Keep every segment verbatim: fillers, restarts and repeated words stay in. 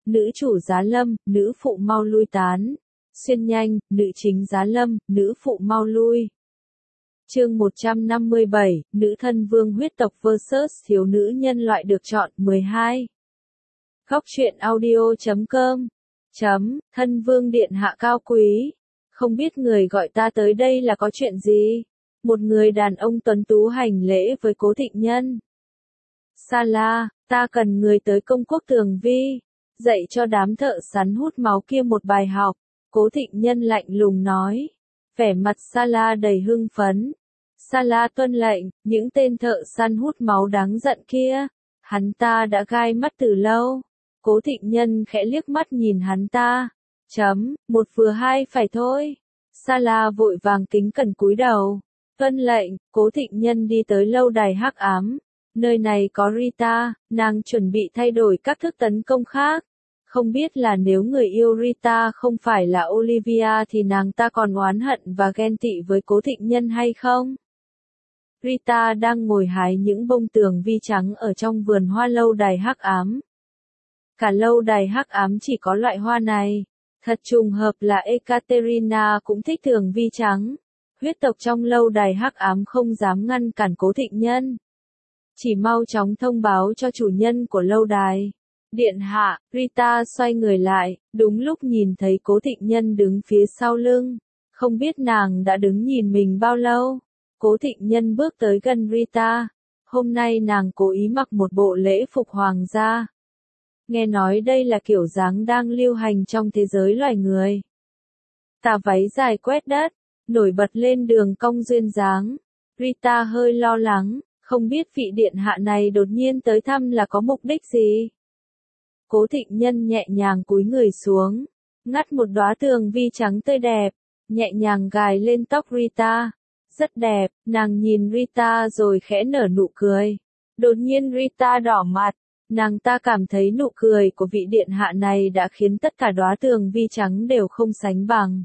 nữ chủ giá lâm, nữ phụ mau lui tán. Xuyên nhanh, nữ chính giá lâm, nữ phụ mau lui. Chương một trăm năm mươi bảy, nữ thân vương huyết tộc versus thiếu nữ nhân loại được chọn, mười hai. Góc truyện audio chấm com. Chấm, thân vương điện hạ cao quý. Không biết người gọi ta tới đây là có chuyện gì? Một người đàn ông tuấn tú hành lễ với Cố Thịnh Nhân. Sa La, ta cần người tới công quốc Tường Vi, dạy cho đám thợ săn hút máu kia một bài học. Cố Thịnh Nhân lạnh lùng nói. Vẻ mặt Sa La đầy hưng phấn. Sa La tuân lệnh, những tên thợ săn hút máu đáng giận kia. Hắn ta đã gai mắt từ lâu. Cố Thịnh Nhân khẽ liếc mắt nhìn hắn ta. Chấm, một vừa hai phải thôi. Sa La vội vàng kính cẩn cúi đầu. Tuân lệnh, Cố Thịnh Nhân đi tới lâu đài hắc ám. Nơi này có Rita, nàng chuẩn bị thay đổi các thức tấn công khác. Không biết là nếu người yêu Rita không phải là Olivia thì nàng ta còn oán hận và ghen tị với Cố Thịnh Nhân hay không? Rita đang ngồi hái những bông tường vi trắng ở trong vườn hoa lâu đài hắc ám. Cả lâu đài hắc ám chỉ có loại hoa này. Thật trùng hợp là Ekaterina cũng thích tường vi trắng. Huyết tộc trong lâu đài hắc ám không dám ngăn cản Cố Thịnh Nhân. Chỉ mau chóng thông báo cho chủ nhân của lâu đài. Điện hạ, Rita xoay người lại, đúng lúc nhìn thấy Cố Thịnh Nhân đứng phía sau lưng. Không biết nàng đã đứng nhìn mình bao lâu. Cố Thịnh Nhân bước tới gần Rita. Hôm nay nàng cố ý mặc một bộ lễ phục hoàng gia. Nghe nói đây là kiểu dáng đang lưu hành trong thế giới loài người. Tà váy dài quét đất, nổi bật lên đường cong duyên dáng. Rita hơi lo lắng, không biết vị điện hạ này đột nhiên tới thăm là có mục đích gì. Cố Thịnh Nhân nhẹ nhàng cúi người xuống, ngắt một đóa tường vi trắng tươi đẹp, nhẹ nhàng gài lên tóc Rita. Rất đẹp, nàng nhìn Rita rồi khẽ nở nụ cười. Đột nhiên Rita đỏ mặt, nàng ta cảm thấy nụ cười của vị điện hạ này đã khiến tất cả đóa tường vi trắng đều không sánh bằng.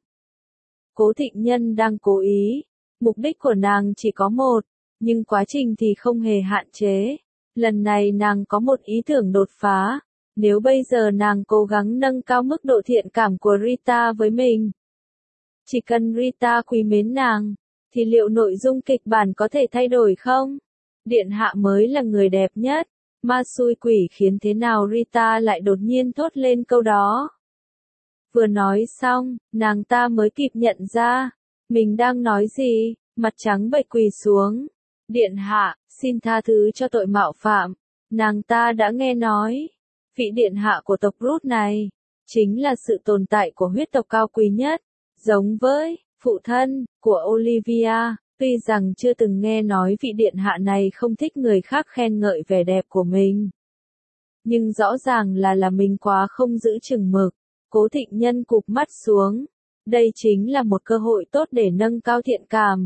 Cố Thịnh Nhân đang cố ý, mục đích của nàng chỉ có một, nhưng quá trình thì không hề hạn chế. Lần này nàng có một ý tưởng đột phá. Nếu bây giờ nàng cố gắng nâng cao mức độ thiện cảm của Rita với mình, chỉ cần Rita quý mến nàng, thì liệu nội dung kịch bản có thể thay đổi không? Điện hạ mới là người đẹp nhất. Ma xui quỷ khiến thế nào Rita lại đột nhiên thốt lên câu đó. Vừa nói xong, nàng ta mới kịp nhận ra, mình đang nói gì, mặt trắng bệch quỳ xuống. Điện hạ, xin tha thứ cho tội mạo phạm. Nàng ta đã nghe nói, vị điện hạ của tộc Ruth này, chính là sự tồn tại của huyết tộc cao quý nhất, giống với phụ thân của Olivia. Tuy rằng chưa từng nghe nói vị điện hạ này không thích người khác khen ngợi vẻ đẹp của mình, nhưng rõ ràng là là mình quá không giữ chừng mực. Cố Thịnh Nhân cụp mắt xuống. Đây chính là một cơ hội tốt để nâng cao thiện cảm.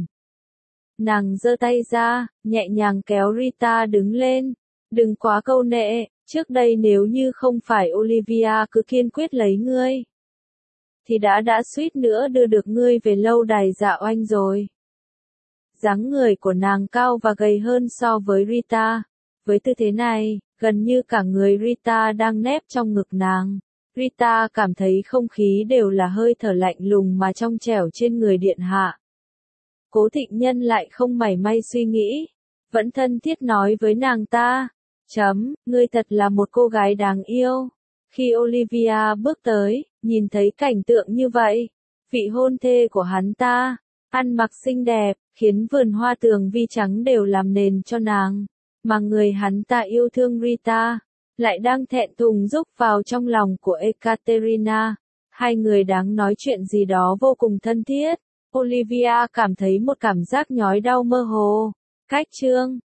Nàng giơ tay ra, nhẹ nhàng kéo Rita đứng lên. Đừng quá câu nệ, trước đây nếu như không phải Olivia cứ kiên quyết lấy ngươi, thì đã đã suýt nữa đưa được ngươi về lâu đài Dạ Oanh rồi. Dáng người của nàng cao và gầy hơn so với Rita. Với tư thế này, gần như cả người Rita đang nép trong ngực nàng. Rita cảm thấy không khí đều là hơi thở lạnh lùng mà trong trẻo trên người điện hạ. Cố Thịnh Nhân lại không mảy may suy nghĩ, vẫn thân thiết nói với nàng ta. Chấm, ngươi thật là một cô gái đáng yêu. Khi Olivia bước tới, nhìn thấy cảnh tượng như vậy, vị hôn thê của hắn ta, ăn mặc xinh đẹp, khiến vườn hoa tường vi trắng đều làm nền cho nàng, mà người hắn ta yêu thương Rita, lại đang thẹn thùng rúc vào trong lòng của Ekaterina. Hai người đang nói chuyện gì đó vô cùng thân thiết. Olivia cảm thấy một cảm giác nhói đau mơ hồ. Cách chương